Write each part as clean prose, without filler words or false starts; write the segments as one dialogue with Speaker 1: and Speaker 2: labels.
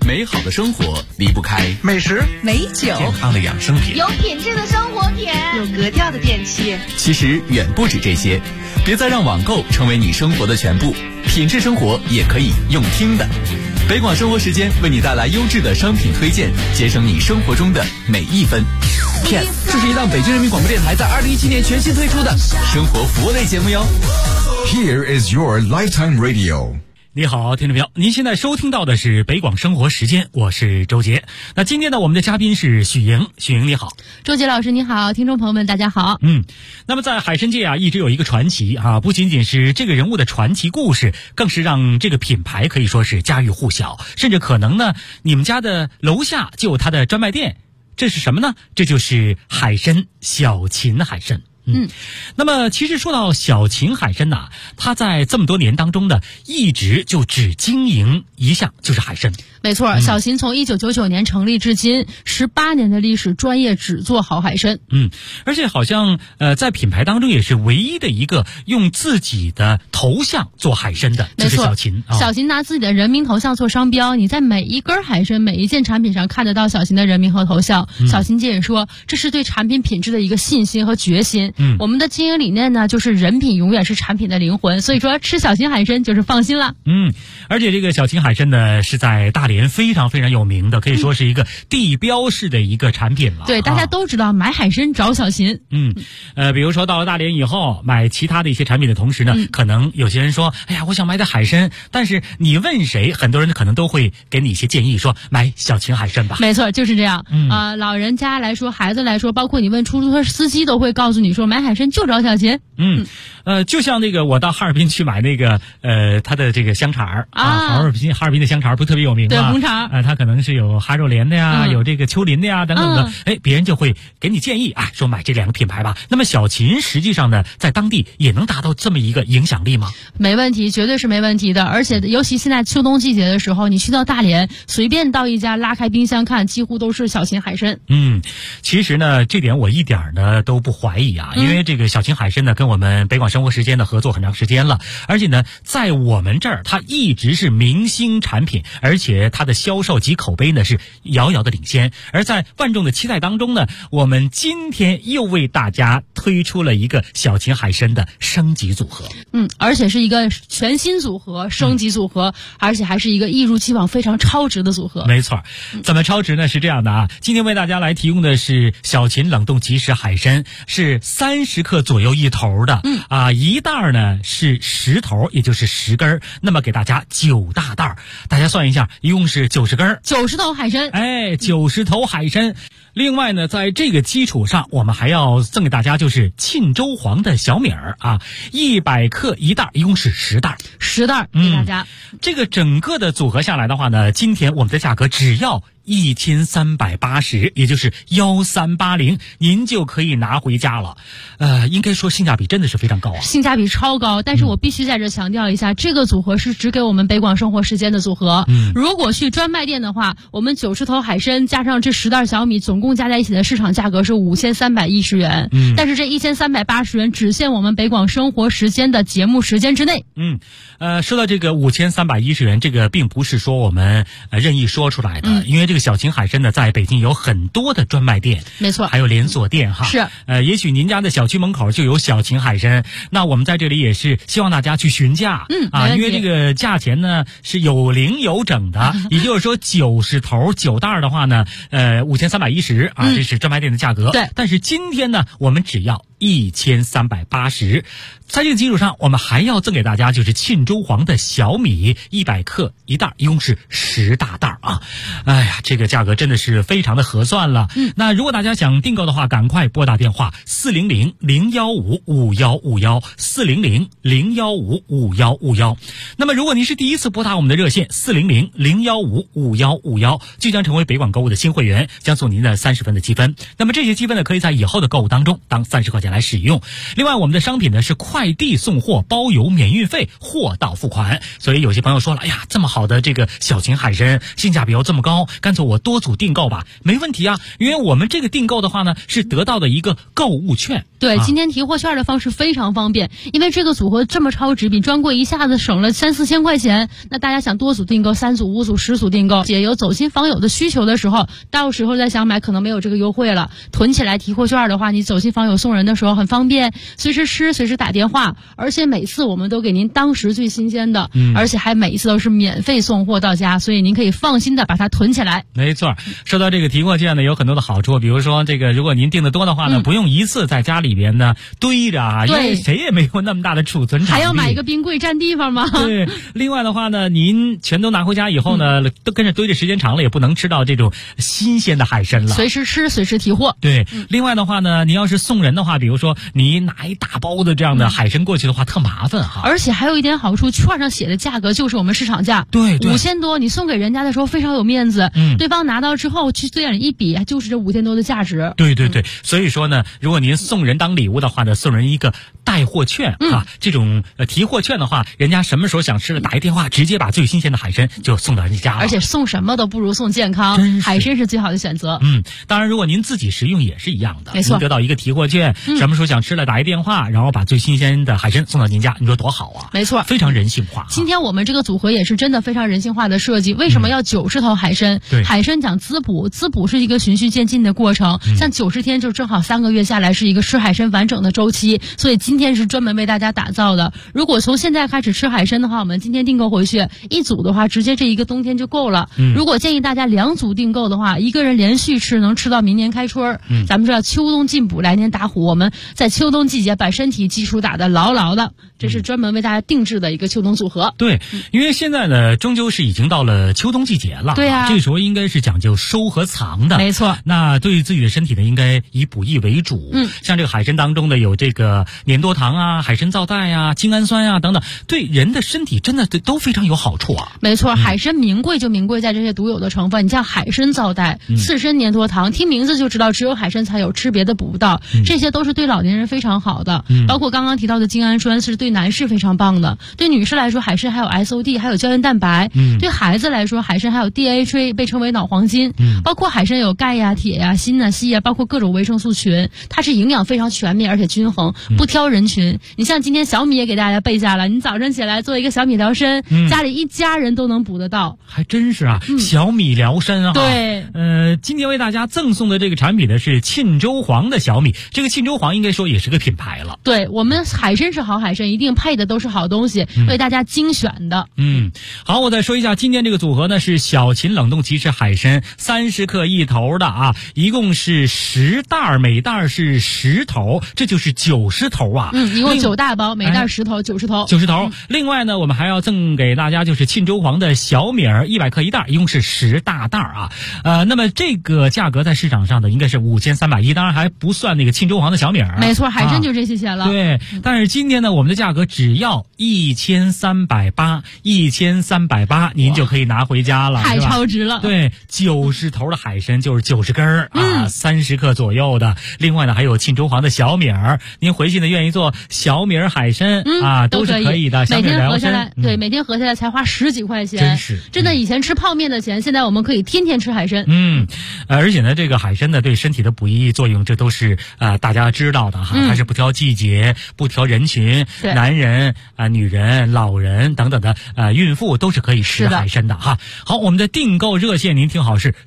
Speaker 1: 美好的生活离不开
Speaker 2: 美食、
Speaker 3: 美酒、
Speaker 1: 健康的养生品，
Speaker 4: 有品质的生活品，
Speaker 3: 有格调的电器。
Speaker 1: 其实远不止这些，别再让网购成为你生活的全部，品质生活也可以用听的。北广生活时间为你带来优质的商品推荐，节省你生活中的每一分。Yes， 这是一档北京人民广播电台在2017年全新推出的生活服务类节目哟。
Speaker 5: Here is your Lifetime Radio。
Speaker 6: 你好，听众朋友，您现在收听到的是北广生活时间，我是周杰。那今天呢，我们的嘉宾是许莹。许莹你好。
Speaker 7: 周杰老师你好，听众朋友们大家好。
Speaker 6: 那么在海参界啊，一直有一个传奇啊，不仅仅是这个人物的传奇故事，更是让这个品牌可以说是家喻户晓，甚至可能呢，你们家的楼下就有它的专卖店。这是什么呢？这就是海参，小秦海参。那么其实说到小秦海参呐，它在这么多年当中呢，一直就只经营一项，就是海参。
Speaker 7: 没错，小秦从1999年成立至今，18年的历史，专业只做好海参。
Speaker 6: 而且好像在品牌当中也是唯一的一个用自己的头像做海参的，就是小秦。
Speaker 7: 小秦拿自己的人名头像做商标，你在每一根海参、每一件产品上看得到小秦的人名和头像。小秦姐也说，这是对产品品质的一个信心和决心。我们的经营理念呢，就是人品永远是产品的灵魂，所以说吃小秦海参就是放心了。
Speaker 6: 而且这个小秦海参呢，是在大连非常非常有名的，可以说是一个地标式的一个产品了。
Speaker 7: 对，大家都知道买海参找小秦。
Speaker 6: 比如说到了大连以后，买其他的一些产品的同时呢，可能有些人说，哎呀，我想买点海参，但是你问谁，很多人可能都会给你一些建议，说买小秦海参吧。
Speaker 7: 没错，就是这样。老人家来说，孩子来说，包括你问出租车司机都会告诉你说，买海参就找小秦。
Speaker 6: 就像那个我到哈尔滨去买那个它的这个香肠哈尔滨的香肠不是特别有名吗？
Speaker 7: 对，红肠。
Speaker 6: 它可能是有哈肉莲的呀，有这个丘陵的呀等等的。别人就会给你建议说买这两个品牌吧。那么小秦实际上呢，在当地也能达到这么一个影响力吗？
Speaker 7: 没问题，绝对是没问题的。而且尤其现在秋冬季节的时候，你去到大连，随便到一家拉开冰箱看，几乎都是小秦海参。
Speaker 6: 其实呢，这点我一点呢都不怀疑啊，因为这个小秦海参呢，跟我们北广生活时间的合作很长时间了，而且呢，在我们这儿它一直是明星产品，而且它的销售及口碑呢是遥遥的领先。而在万众的期待当中呢，我们今天又为大家推出了一个小秦海参的升级组合。
Speaker 7: 而且是一个全新组合，升级组合，而且还是一个一如既往非常超值的组合。
Speaker 6: 没错，怎么超值呢？是这样的啊，今天为大家来提供的是小秦冷冻即食海参，是30克左右一头的，一袋呢是10头，也就是10根，那么给大家9大袋，大家算一下，一共是90根
Speaker 7: ，90头海参
Speaker 6: ，90头海参。另外呢，在这个基础上，我们还要赠给大家就是沁州黄的小米儿100克一袋，一共是10袋
Speaker 7: 给大家。
Speaker 6: 这个整个的组合下来的话呢，今天我们的价格只要1380，也就是1380，您就可以拿回家了。应该说性价比真的是非常高啊，
Speaker 7: 性价比超高。但是我必须在这强调一下，这个组合是只给我们北广生活时间的组合。如果去专卖店的话，我们90头海参加上这10袋小米，总共加在一起的市场价格是5310元。但是这1380元只限我们北广生活时间的节目时间之内。
Speaker 6: 说到这个5310元，这个并不是说我们任意说出来的，因为这个小秦海参呢，在北京有很多的专卖店，
Speaker 7: 没错，
Speaker 6: 还有连锁店哈。
Speaker 7: 是，
Speaker 6: 也许您家的小区门口就有小秦海参，那我们在这里也是希望大家去询价，因为这个价钱呢是有零有整的，也就是说90头9袋的话呢，5310这是专卖店的价格。
Speaker 7: 对，
Speaker 6: 但是今天呢，我们只要1380，在这个基础上，我们还要赠给大家就是沁州黄的小米100克一袋，一共是10大袋啊！哎呀，这个价格真的是非常的合算了。那如果大家想订购的话，赶快拨打电话400-015-5151，400-015-5151。那么如果您是第一次拨打我们的热线400-015-5151，就将成为北广购物的新会员，将送您的30分的积分。那么这些积分呢，可以在以后的购物当中当30块钱来使用。另外，我们的商品呢是快递送货，包邮免运费，货到付款。所以有些朋友说了，哎呀，这么好的这个小秦海参，性价比又这么高，干脆我多组订购吧。没问题啊，因为我们这个订购的话呢，是得到的一个购物券。
Speaker 7: 对，今天提货券的方式非常方便，因为这个组合这么超值，比专柜一下子省了 3-4千块钱，那大家想多组订购，3组、5组、10组订购，也有走亲访友的需求的时候，到时候再想买可能没有这个优惠了。囤起来提货券的话，你走亲访友送人的时候很方便，随时吃随时打电话，而且每次我们都给您当时最新鲜的，而且还每一次都是免费送货到家，所以您可以放心的把它囤起来。
Speaker 6: 没错，说到这个提货券呢，有很多的好处，比如说这个如果您订的多的话呢，不用一次在家里边呢堆着啊，因为谁也没有那么大的储存场地，
Speaker 7: 还要买一个冰柜占地方吗？
Speaker 6: 对，另外的话呢，您全都拿回家以后呢，都跟着堆着时间长了，也不能吃到这种新鲜的海参了。
Speaker 7: 随时吃，随时提货。
Speaker 6: 对，另外的话呢，你要是送人的话，比如说你拿一大包的这样的海参过去的话，特麻烦哈。
Speaker 7: 而且还有一点好处，券上写的价格就是我们市场价，
Speaker 6: 对
Speaker 7: ，5000多，你送给人家的时候非常有面子，对方拿到之后去对眼一比，就是这5000多的价值。
Speaker 6: 对，所以说呢，如果您送人当礼物的话呢，送人一个带货券啊，这种提货券的话，人家什么时候想吃了打一电话，直接把最新鲜的海参就送到人家了。
Speaker 7: 而且送什么都不如送健康，海参是最好的选择。
Speaker 6: 当然如果您自己食用也是一样的，
Speaker 7: 没错，
Speaker 6: 您得到一个提货券，什么时候想吃了打一电话，然后把最新鲜的海参送到您家，你说多好啊。
Speaker 7: 没错，
Speaker 6: 非常人性化。
Speaker 7: 今天我们这个组合也是真的非常人性化的设计。为什么要90头海参？海参讲滋补，滋补是一个循序渐进的过程，像90天就正好3个月下来是一个吃海参完整的周期，所以今天是专门为大家打造的。如果从现在开始吃海参的话，我们今天订购回去1组的话，直接这一个冬天就够了。如果建议大家2组订购的话，一个人连续吃能吃到明年开春。咱们知道秋冬进补，来年打虎，我们在秋冬季节把身体基础打得牢牢的，这是专门为大家定制的一个秋冬组合。
Speaker 6: 对，因为现在呢，终究是已经到了秋冬季节了。
Speaker 7: 对啊，
Speaker 6: 这个时候应该是讲究收和藏的。
Speaker 7: 没错。
Speaker 6: 那对于自己的身体呢，应该以补益为主。像这个海参当中的有这个粘多糖啊、海参皂苷啊、精氨酸啊等等，对人的身体真的都非常有好处啊。
Speaker 7: 没错，海参名贵就名贵在这些独有的成分，你像海参皂苷、刺参粘多糖，听名字就知道只有海参才有，吃别的补不到。这些都是对老年人非常好的。包括刚刚提到的精氨酸是对男士非常棒的，对女士来说海参还有 SOD， 还有胶原蛋白。对孩子来说海参还有 DHA， 被称为脑黄金。包括海参有钙呀、铁呀、锌啊、硒啊，包括各种维生素群，它是营养非常全面而且均衡，不挑人群。你像今天小米也给大家备下了，你早上起来做一个小米疗参，家里一家人都能补得到。
Speaker 6: 还真是啊，小米疗参啊。
Speaker 7: 对，
Speaker 6: 今天为大家赠送的这个产品呢是沁州黄的小米，这个沁州黄应该说也是个品牌了。
Speaker 7: 对，我们海参是好海参，一定配的都是好东西，为大家精选的。
Speaker 6: 好，我再说一下，今天这个组合呢是小秦冷冻鸡翅海参30克一头的啊，一共是10袋，每袋是10头，这就是90头啊。
Speaker 7: 一共9大包，每袋10头，90头。
Speaker 6: 90头。另外呢，我们还要赠给大家就是沁州黄的小米儿100克一袋，一共是10大袋啊。那么这个价格在市场上的应该是5310，当然还不算那个沁州黄的小米儿。
Speaker 7: 没错，海参就这些钱了。
Speaker 6: 对，但是今天呢，我们的价格只要1380，1380，您就可以拿回家了，
Speaker 7: 太超值了。
Speaker 6: 对，90头的海参就是90根啊，30克左右的。另外呢，还有沁州黄的小米儿，您回去呢愿意做小米儿海参啊，都是可以的。
Speaker 7: 每天合下来，对，每天合下来才花10几块钱，真的以前吃泡面的钱，现在我们可以天天吃海参。
Speaker 6: 而且呢，这个海参呢对身体的补益作用，这都是大家知道的哈，它是不挑季节、不挑人群，男人女人、老人等等的孕妇都是可以吃海参的哈。好，我们的订购热线您听好是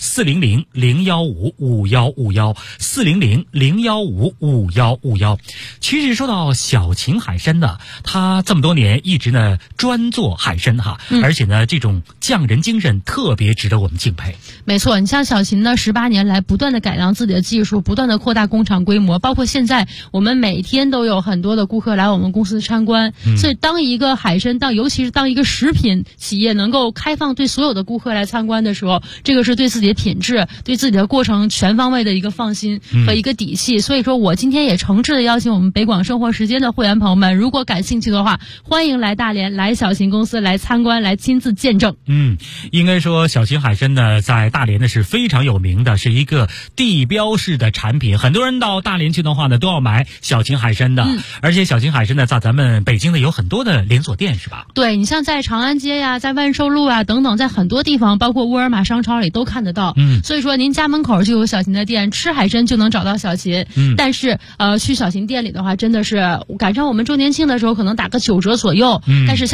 Speaker 6: 400-015-5151，400-015-5151。其实说到小秦海参呢，它这么多年一直呢专做海参哈，而且呢这种匠人精神特别值得我们敬佩。
Speaker 7: 没错，你像小秦呢18年来不断的改良自己的技术，不断的扩大工厂规模，包括现在我们每天都有很多的顾客来我们公司参观。所以当一个海参尤其是当一个食品企业能够开放对所有的顾客来参观的时候，这个是对自己的品质、对自己的过程全方位的一个放心和一个底气。所以说我今天也诚挚的邀请我们北广生活时间的会员朋友们，如果感兴趣的话，欢迎来大连，来小秦公司来参观，来亲自见证。
Speaker 6: 应该说小秦海参呢在大连呢是非常有名的，是一个地标式的产品，很多人到大连去的话呢都要买小秦海参的。而且小秦海参呢在咱们北京呢有很多的连锁店是吧？
Speaker 7: 对，你像在长安街呀、在万寿路啊等等，在很多地方包括沃尔玛商超里都看得到。所以说您家门口就有小秦的店，吃海参就能找到小秦。但是去小秦店里的话，真的是赶上我们周年庆的时候可能打个9折左右。但是像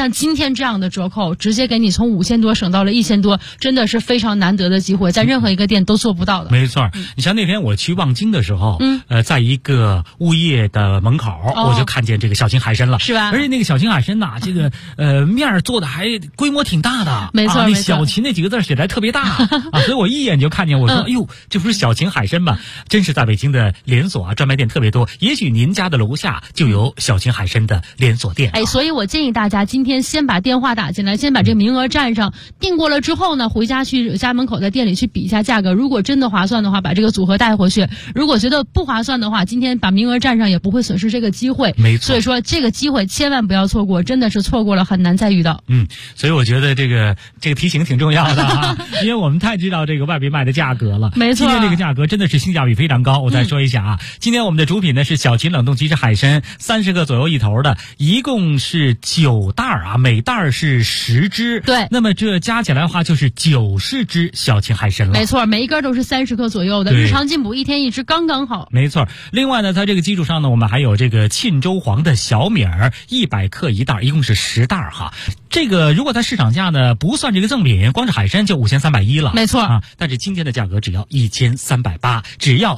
Speaker 7: 像今天这样的折扣，直接给你从5000多省到了1000多，真的是非常难得的机会，在任何一个店都做不到的。
Speaker 6: 没错，你像那天我去望京的时候，在一个物业的门口，我就看见这个小秦海参了，
Speaker 7: 是吧？
Speaker 6: 而且那个小秦海参呐，这个面做的还规模挺大的，
Speaker 7: 没错，
Speaker 6: 那小秦那几个字写的还特别大啊，所以我一眼就看见，我说，哎呦，这不是小秦海参吗？真是在北京的连锁啊，专卖店特别多，也许您家的楼下就有小秦海参的连锁店。
Speaker 7: 所以我建议大家今天先把电话打进来，先把这个名额占上，订过了之后呢，回家去家门口的店里去比一下价格，如果真的划算的话，把这个组合带回去；如果觉得不划算的话，今天把名额占上也不会损失这个机会。
Speaker 6: 没错，
Speaker 7: 所以说这个机会千万不要错过，真的是错过了很难再遇到。
Speaker 6: 所以我觉得这个提醒挺重要的啊，因为我们太知道这个外边卖的价格了。
Speaker 7: 没错，
Speaker 6: 今天这个价格真的是性价比非常高。我再说一下啊，今天我们的主品呢是小秦冷冻即食海参，30个左右一头的，一共是9袋啊，每袋是10只。
Speaker 7: 对，
Speaker 6: 那么这加起来的话就是90只小秦海参了。
Speaker 7: 没错，每一根都是30克左右的，日常进补1天1只刚刚好。
Speaker 6: 没错。另外呢，在这个基础上呢，我们还有这个沁州黄的小米儿，100克一袋，一共是10袋哈。这个如果在市场价呢不算这个赠品，光是海参就5310了。
Speaker 7: 没错
Speaker 6: 啊，但是今天的价格只要1380，只要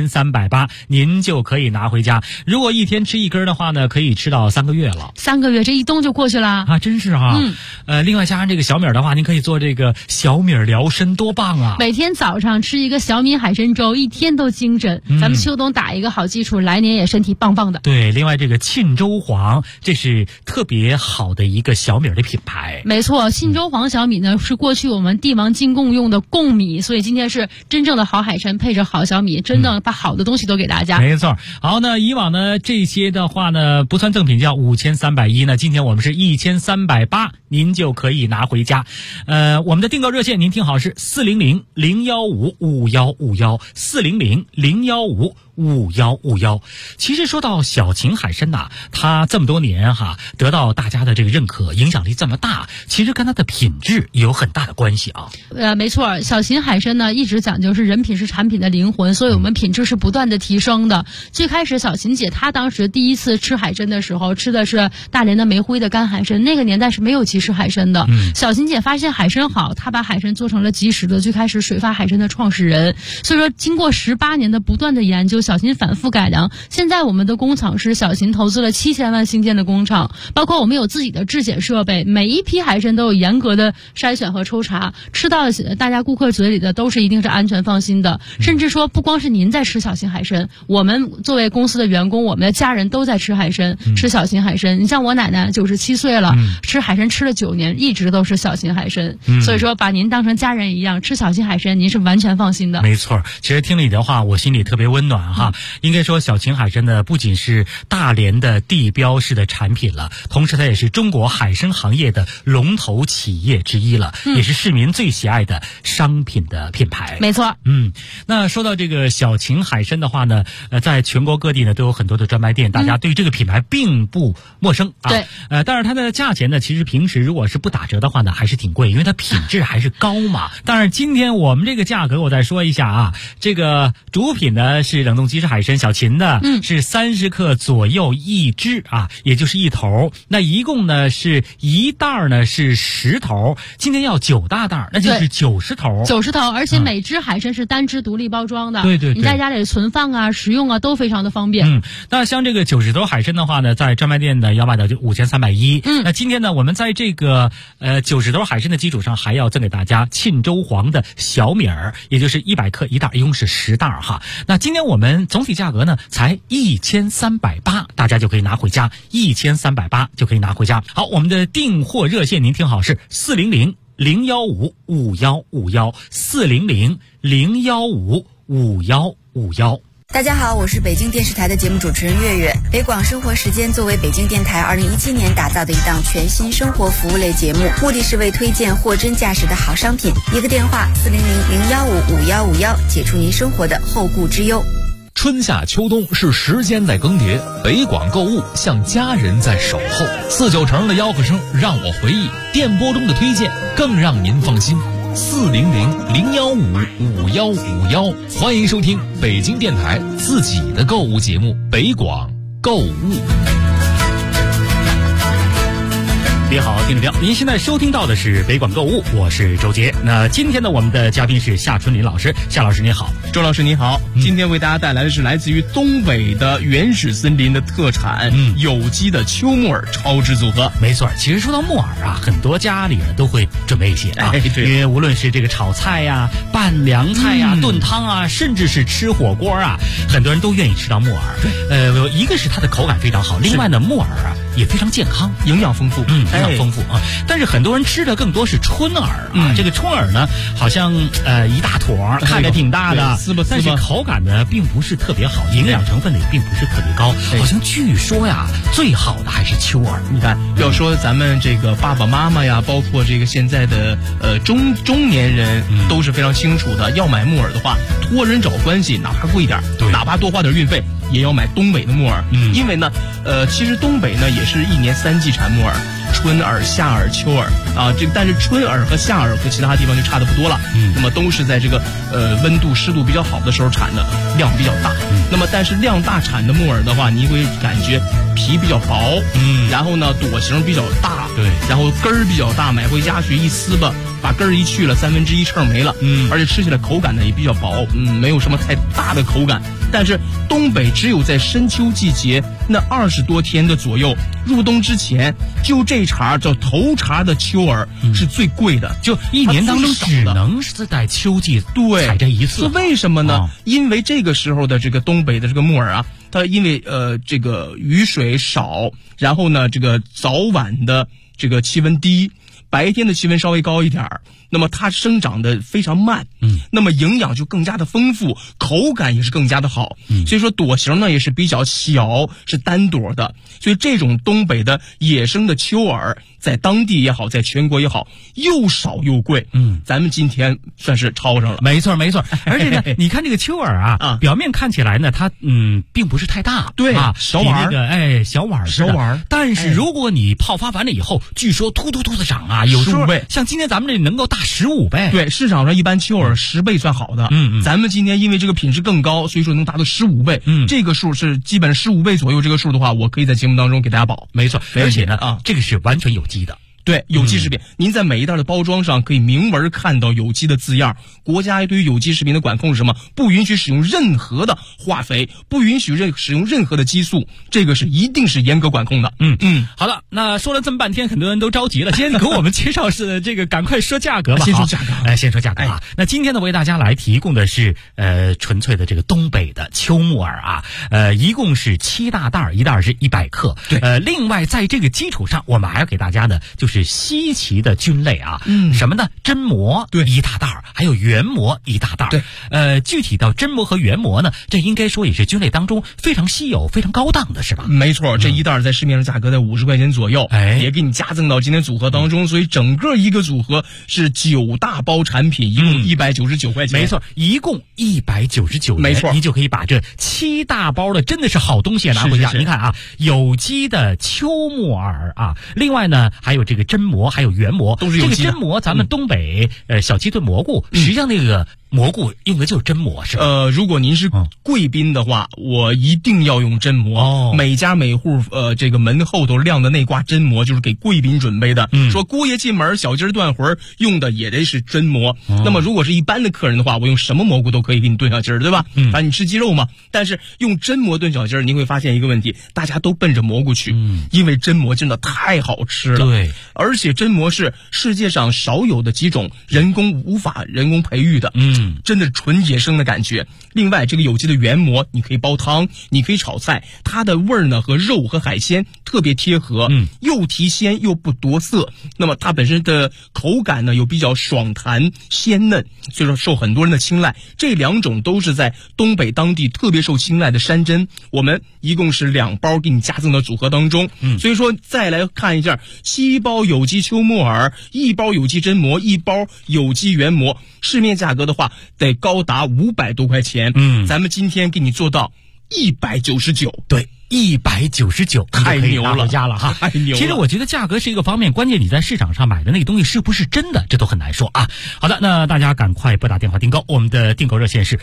Speaker 6: 1380，您就可以拿回家。如果一天吃一根的话呢，可以吃到3个月了。
Speaker 7: 3个月，这一冬就过去了
Speaker 6: 啊，真是哈。另外加上这个小米的话，您可以做这个小米疗身，多棒啊！
Speaker 7: 每天早上吃一个小米海参粥，一天都精神。咱们秋冬打一个好基础，来年也身体棒棒的。
Speaker 6: 对，另外这个沁州黄，这是特别好的一个小米的品牌。
Speaker 7: 没错，沁州黄小米呢是过去我们帝王进贡用的贡米，所以今天是真正的好海参配着好小米，真的把好的东西都给大家。
Speaker 6: 没错。好，那以往呢这些的话呢不算赠品叫5310呢，今天我们是1380，您就可以拿回家。我们的订购热线您听好是400-015-5151，400-015-5151。其实说到小秦海参呐，它这么多年哈得到大家的这个认可，影响力这么大，其实跟它的品质有很大的关系啊。
Speaker 7: 没错，小秦海参呢一直讲究是人品是产品的灵魂，所以我们品质是不断的提升的。最开始小秦姐她当时第一次吃海参的时候，吃的是大连的煤灰的干海参，那个年代是没有即食海参的。小秦姐发现海参好，她把海参做成了即食的，最开始水发海参的创始人。所以说经过18年的不断的研究，小秦反复改良，现在我们的工厂是小秦投资了7000万新建的工厂，包括我们有自己的质检设备，每一批海参都有严格的筛选和抽查，吃到大家顾客嘴里的都是一定是安全放心的。甚至说不光是您在吃小秦海参，我们作为公司的员工，我们的家人都在吃海参，吃小秦海参。你像我奶奶97岁了，吃海参吃了9年，一直都是小秦海参。所以说把您当成家人一样，吃小秦海参您是完全放心的。
Speaker 6: 没错，其实听了你的话，我心里特别温暖哈。应该说小秦海参呢不仅是大连的地标式的产品了，同时它也是中国海参行业的龙头企业之一了，也是市民最喜爱的商品的品牌。
Speaker 7: 没错。
Speaker 6: 那说到这个小秦海参的话呢，在全国各地呢都有很多的专卖店，大家对这个品牌并不陌生啊。
Speaker 7: 对。
Speaker 6: 但是它的价钱呢，其实平时如果是不打折的话呢，还是挺贵，因为它品质还是高嘛。当然今天我们这个价格我再说一下啊，这个主品呢是冷冻即食海参小秦的，是30克左右一只啊，也就是一头。那一共呢是一袋呢是10头，今天要9大袋，那就是90头。90
Speaker 7: 头，而且每只海参是单只独立包装的。
Speaker 6: 对对对，
Speaker 7: 你在家里存放啊、食用啊都非常的方便。
Speaker 6: 那像这个90头海参的话呢，在专卖店呢要卖到就5310。那今天呢，我们在这个90头海参的基础上，还要赠给大家沁州黄的小米儿，也就是100克一袋，一共是10袋哈。那今天我们总体价格呢才1380，大家就可以拿回家，1380就可以拿回家。好，我们的订货热线您听好是400-015-5151，400-015-5151。
Speaker 2: 大家好，我是北京电视台的节目主持人月月。北广生活时间作为北京电台2017年打造的一档全新生活服务类节目，目的是为推荐货真价实的好商品。一个电话400-015-5151，解除您生活的后顾之忧。
Speaker 3: 春夏秋冬是时间在更迭，北广购物像家人在守候。49城的吆喝声让我回忆，电波中的推荐更让您放心。400-015-5151，欢迎收听北京电台自己的购物节目《北广购物》。
Speaker 6: 别好，听着调。您现在收听到的是北广购物，我是周杰。那今天呢，我们的嘉宾是夏春林老师。夏老师您好。
Speaker 4: 周老师你好。今天为大家带来的是来自于东北的原始森林的特产，有机的秋木耳超值组合。
Speaker 6: 没错，其实说到木耳啊，很多家里人都会准备一些啊，因为无论是这个炒菜呀、拌凉菜呀、炖汤啊，甚至是吃火锅啊，很多人都愿意吃到木耳。一个是它的口感非常好，另外呢，木耳啊也非常健康，
Speaker 4: 营养丰富，
Speaker 6: 非常丰富啊。但是很多人吃的更多是春耳啊，这个春耳呢，好像一大坨，看着挺大的，但是口感呢并不是特别好，营养成分呢也并不是特别高。好像据说呀，最好的还是秋耳。
Speaker 4: 你看，要说咱们这个爸爸妈妈呀，包括这个现在的中年人都是非常清楚的，要买木耳的话，托人找关系，哪怕贵点，哪怕多花点运费，也要买东北的木耳。因为呢，其实东北呢也是一年3季产木耳。春耳、夏耳、秋耳啊，但是春耳和夏耳和其他地方就差的不多了。那么都是在这个温度湿度比较好的时候产的，量比较大。那么但是量大产的木耳的话，你会感觉皮比较薄，然后呢朵形比较大，对，然后根儿比较大，买回家去一撕吧，把根儿一去了1/3秤没了，而且吃起来口感呢也比较薄，没有什么太大的口感。但是东北只有在深秋季节那20多天的左右，入冬之前，就这茬叫头茬的秋耳是最贵的，
Speaker 6: 就一年当中只能是在秋季采这一次。
Speaker 4: 为什么呢？因为这个时候的这个东北的这个木耳啊，它因为这个雨水少，然后呢这个早晚的这个气温低，白天的气温稍微高一点儿，那么它生长的非常慢，那么营养就更加的丰富，口感也是更加的好，所以说朵形呢也是比较小，是单朵的，所以这种东北的野生的秋耳，在当地也好，在全国也好，又少又贵，咱们今天算是超上了。
Speaker 6: 没错没错，而且呢，你看这个秋耳啊，表面看起来呢，它并不是太大，
Speaker 4: 对
Speaker 6: 啊，
Speaker 4: 小碗
Speaker 6: 儿，小碗儿，但是如果你泡发完了以后，据说突突的长啊，有时候像今天咱们这能够大15倍。
Speaker 4: 对，市场上一般秋耳10倍算好的，咱们今天因为这个品质更高，所以说能达到15倍，这个数是基本15倍左右，这个数的话，我可以在节目当中给大家保。
Speaker 6: 没错，而且呢，这个是完全有机的。
Speaker 4: 对，有机食品，您在每一袋的包装上可以明文看到有机的字样。国家对于有机食品的管控是什么？不允许使用任何的化肥，不允许使用任何的激素，这个是一定是严格管控的。
Speaker 6: 好了，那说了这么半天，很多人都着急了。今天给我们介绍是这个，赶快说价格吧。
Speaker 4: 先说价格，
Speaker 6: 先说价格啊。那今天呢，为大家来提供的是纯粹的这个东北的秋木耳啊，一共是7大袋，一袋是100克。
Speaker 4: 对，
Speaker 6: 另外在这个基础上，我们还要给大家的就是稀奇的菌类啊，什么呢？真蘑
Speaker 4: 对
Speaker 6: 1大袋，还有原蘑1大袋。
Speaker 4: 对，
Speaker 6: 具体到真蘑和原蘑呢，这应该说也是菌类当中非常稀有、非常高档的，是吧？
Speaker 4: 没错，这一袋在市面上价格在50块钱左右，也给你加赠到今天组合当中，所以整个一个组合是9大包产品，一共199块钱。
Speaker 6: 没错，一共199元，
Speaker 4: 没错，
Speaker 6: 你就可以把这7大包的真的是好东西拿回家。您看啊，有机的秋木耳啊，另外呢还有这个真蘑，还有原蘑，
Speaker 4: 都是有机的。
Speaker 6: 这个真蘑，咱们东北小鸡炖蘑菇，实际上那个蘑菇用的就是真蘑，是吧？
Speaker 4: 如果您是贵宾的话，我一定要用真蘑。每家每户这个门后头晾的那挂真蘑，就是给贵宾准备的。说姑爷进门，小鸡断魂用的也得是真蘑。那么如果是一般的客人的话，我用什么蘑菇都可以给你炖小鸡儿，对吧？反正你吃鸡肉嘛。但是用真蘑炖小鸡儿，你会发现一个问题，大家都奔着蘑菇去，因为真蘑真的太好吃了。
Speaker 6: 对，
Speaker 4: 而且真蘑是世界上少有的几种无法人工培育的。真的纯野生的感觉。另外，这个有机的原蘑，你可以煲汤，你可以炒菜，它的味儿呢和肉和海鲜特别贴合，又提鲜又不夺色。那么它本身的口感呢又比较爽弹鲜嫩，所以说受很多人的青睐。这2种都是在东北当地特别受青睐的山珍。我们一共是2包给你加赠到组合当中。所以说再来看一下，7包有机秋木耳，1包有机真蘑，1包有机原蘑，市面价格的话得高达500多块钱。咱们今天给你做到199。
Speaker 6: 对， 199，
Speaker 4: 太牛了，
Speaker 6: 回家了哈，
Speaker 4: 太牛了。
Speaker 6: 其实我觉得价格是一个方面，关键你在市场上买的那个东西是不是真的，这都很难说啊。好的，那大家赶快拨打电话订购，我们的订购热线是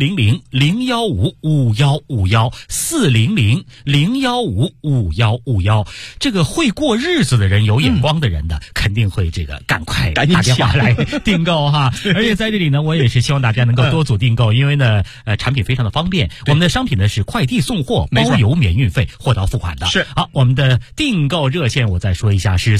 Speaker 6: 400-015-5151，400-015-5151。这个会过日子的人，有眼光的人呢，肯定会这个赶快打电话来订购哈。而且在这里呢，我也是希望大家能够多组订购，因为呢，产品非常的方便。我们的商品呢是快递送货，包邮免运费，货到付款的。
Speaker 4: 是。
Speaker 6: 好，我们的订购热线我再说一下，是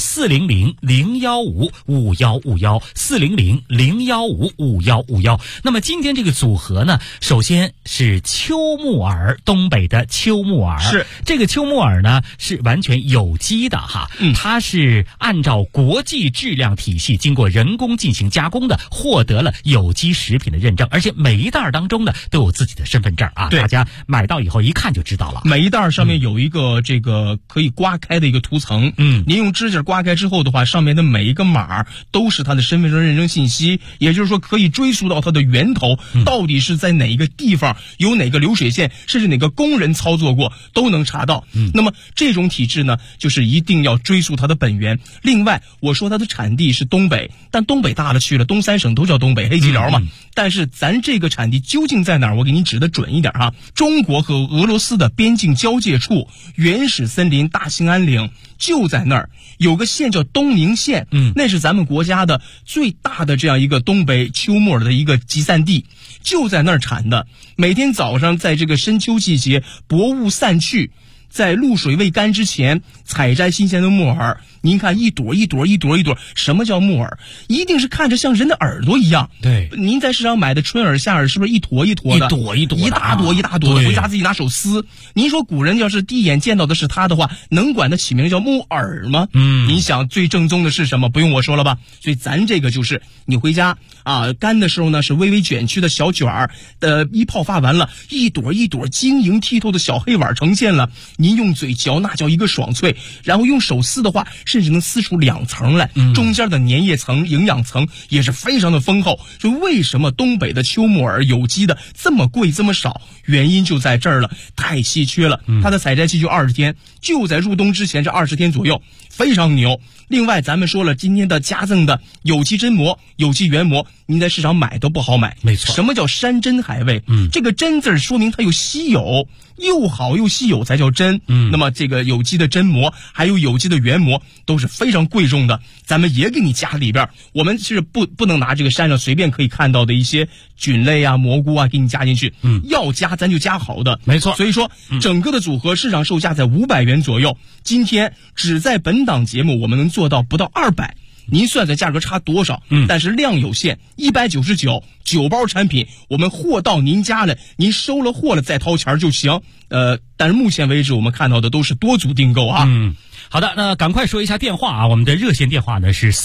Speaker 6: 400-015-5151，400-015-5151。那么今天这个组合呢，首先是秋木耳，东北的秋木耳。
Speaker 4: 是。
Speaker 6: 这个秋木耳呢是完全有机的哈，它是按照国际质量体系经过人工进行加工的，获得了有机食品的认证，而且每一袋当中呢都有自己的身份证啊，大家买到以后一看就知道了。
Speaker 4: 每一袋上面有一个这个可以刮开的一个涂层，您用指甲刮开之后的话，上面的每一个码都是它的身份证认证信息，也就是说可以追溯到它的源头，到底是在哪一个地方，有哪个流水线，甚至哪个工人操作过，都能查到。那么这种体制呢，就是一定要追溯它的本源。另外，我说它的产地是东北，但东北大了去了，东三省都叫东北，黑吉辽嘛。但是咱这个产地究竟在哪儿？我给您指的准一点哈。中国和俄罗斯的边境交界处，原始森林大兴安岭就在那儿，有个县叫东宁县，那是咱们国家的最大的这样一个东北秋木耳的一个集散地，就在那儿产的。每天早上在这个深秋季节，薄雾散去，在露水未干之前采摘新鲜的木耳。您看一朵一朵一朵一朵，什么叫木耳？一定是看着像人的耳朵一样。
Speaker 6: 对，
Speaker 4: 您在市场买的春耳夏耳是不是一坨一坨的，
Speaker 6: 一朵一朵的，
Speaker 4: 一大朵一大朵的，回家自己拿手撕。您说古人要是第一眼见到的是它的话，能管它起名叫木耳吗？您想最正宗的是什么？不用我说了吧。所以咱这个就是你回家啊，干的时候呢是微微卷曲的小卷儿，一泡发完了，一朵一朵晶莹剔透的小黑碗呈现了。您用嘴嚼，那叫一个爽脆，然后用手撕的话，甚至能撕出2层来，中间的粘液层、营养层也是非常的丰厚。就为什么东北的秋木耳有机的这么贵这么少？原因就在这儿了，太稀缺了。它的采摘期就20天，就在入冬之前这20天左右，非常牛。另外咱们说了，今天的加赠的有机真膜、有机原膜，您在市场买都不好买。
Speaker 6: 没错。
Speaker 4: 什么叫山珍海味？这个真字说明它有稀有，又好又稀有才叫真。那么这个有机的真膜还有有机的原膜都是非常贵重的，咱们也给你加里边。我们是不能拿这个山上随便可以看到的一些菌类啊、蘑菇啊给你加进去。要加咱就加好的。
Speaker 6: 没错。
Speaker 4: 所以说整个的组合市场售价在500元左右，今天只在本档节目我们能做到不到200。您算算价格差多少？但是量有限，199 9包产品，我们货到您家了，您收了货了再掏钱就行。但是目前为止我们看到的都是多组订购啊。
Speaker 6: 好的，那赶快说一下电话啊！我们的热线电话呢是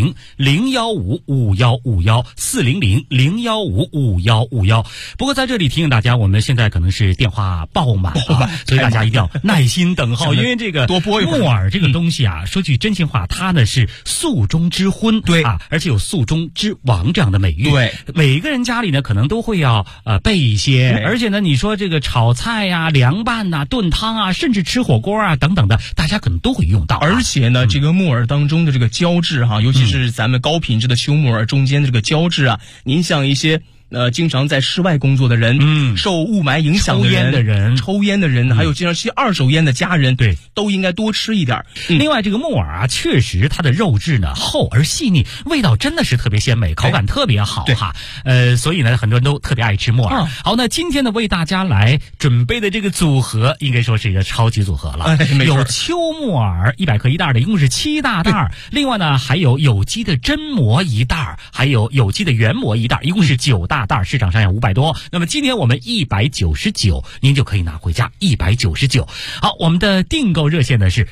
Speaker 6: 400-015-5151，400-015-5151。不过在这里提醒大家，我们现在可能是电话爆满啊，所以大家一定要耐心等候，因为这个木耳这个东西啊，说句真心话，它呢是素中之荤，
Speaker 4: 对
Speaker 6: 啊，而且有素中之王这样的美誉。
Speaker 4: 对，
Speaker 6: 每一个人家里呢可能都会要备一些，而且呢，你说这个炒菜呀、凉拌呐、炖汤啊，甚至吃火锅啊等等的，大家可能都会用到。
Speaker 4: 而且呢，这个木耳当中的这个胶质哈，尤其是咱们高品质的秋木耳中间的这个胶质啊，您像一些经常在室外工作的人，受雾霾影响的人，抽烟的人，还有经常吸二手烟的家人，对，都应该多吃一点。
Speaker 6: 另外，这个木耳啊，确实它的肉质呢厚而细腻，味道真的是特别鲜美，口感特别好哈。所以呢，很多人都特别爱吃木耳。好，那今天呢，为大家来准备的这个组合，应该说是一个超级组合了。有秋木耳100克1袋的，一共是7大袋。另外呢，还有有机的真膜1袋，还有有机的原膜1袋，一共是9大袋，市场上有500多。那么今天我们199，您就可以拿回家199。好，我们的订购热线呢是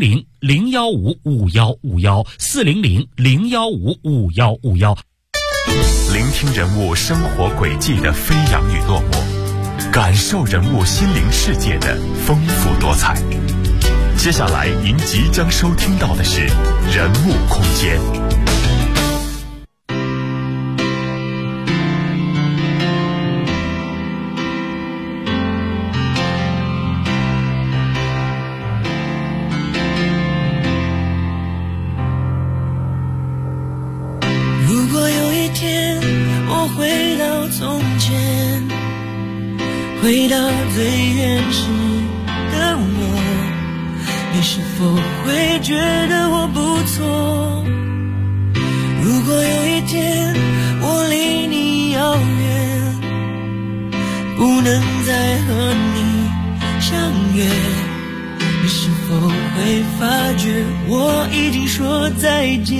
Speaker 6: 400-015-5151，400-015-5151。
Speaker 8: 聆听人物生活轨迹的飞扬与落寞，感受人物心灵世界的丰富多彩。接下来您即将收听到的是人物空间。
Speaker 9: 我回到从前，回到最原始的我，你是否会觉得我不错？如果有一天我离你遥远，不能再和你相约，你是否会发觉我已经说再见？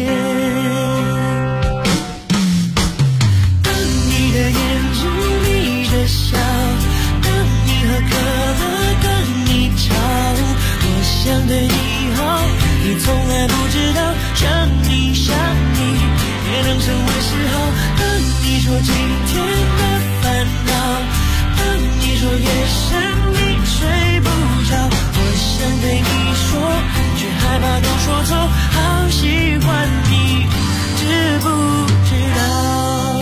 Speaker 9: 当你的眼睛眯着笑，当你喝可乐，当你吵，我想对你好，你从来不知道，想你想你也能成为嗜好。当你说今天的烦恼，当你说夜深你睡不着，我想对你说，却害怕都说错，好喜欢你，知不知道？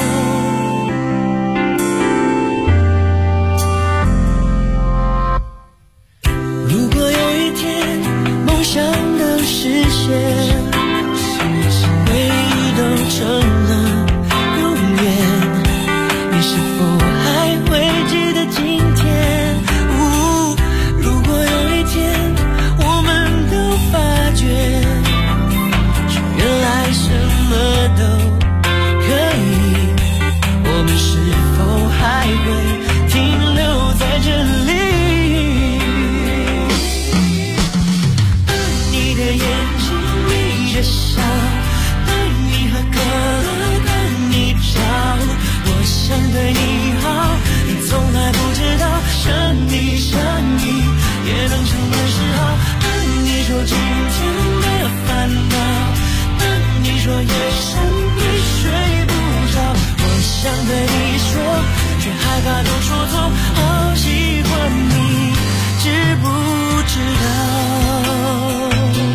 Speaker 9: 如果有一天梦想都实现，回忆都成了永远，你是否还会记得今天？如果有一天我们都发觉，原来什么都可以，我们是否还会停留在这里？当你的眼睛眯着笑，当你喝可乐，当你吵，我想对你好，你从来不知道，想你想你也能成为嗜好。当你说今天的烦恼，当你说夜深你睡不着，我想对你说，却害怕都说错，好喜欢你，知不知道？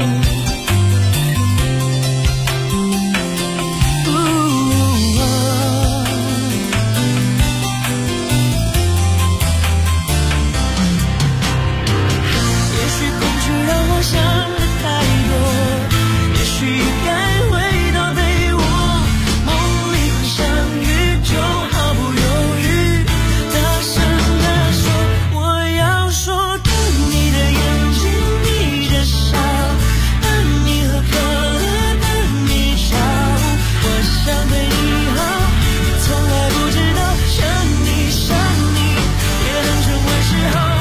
Speaker 9: 想的太多，也许该回到被窝，梦里会相遇，就毫不犹豫大声地说我要说。当你的眼睛眯着笑，当你喝可乐，当你吵，我想对你好，你从来不知道，想你想你也能成为嗜好。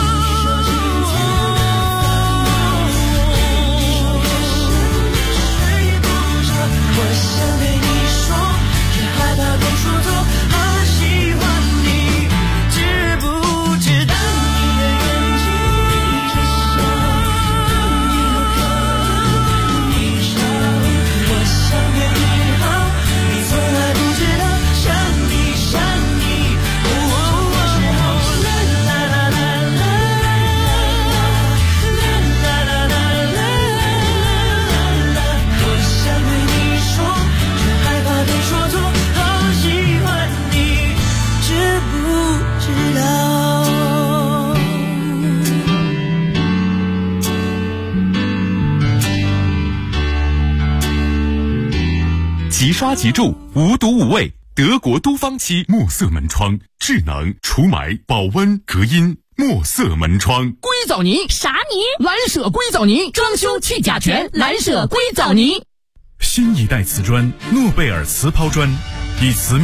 Speaker 9: 我想对你说，却害怕都说错，好喜欢你，知不知道？你的眼睛眯着笑，当你喝可乐，当你吵，我想对你好，你从来不知道，想你想你，啦啦啦啦啦，啦啦啦啦啦，我想对你说，却害怕都说错，好喜欢你，知不知道？
Speaker 8: 即刷即住，无毒无味，德国都芳漆墨色门窗，智能除霾、保温、隔音，墨色门窗。
Speaker 10: 硅藻泥啥泥？蓝舍硅藻泥，装修去甲醛，蓝舍硅藻泥。
Speaker 8: 新一代瓷砖，诺贝尔瓷抛砖，以瓷面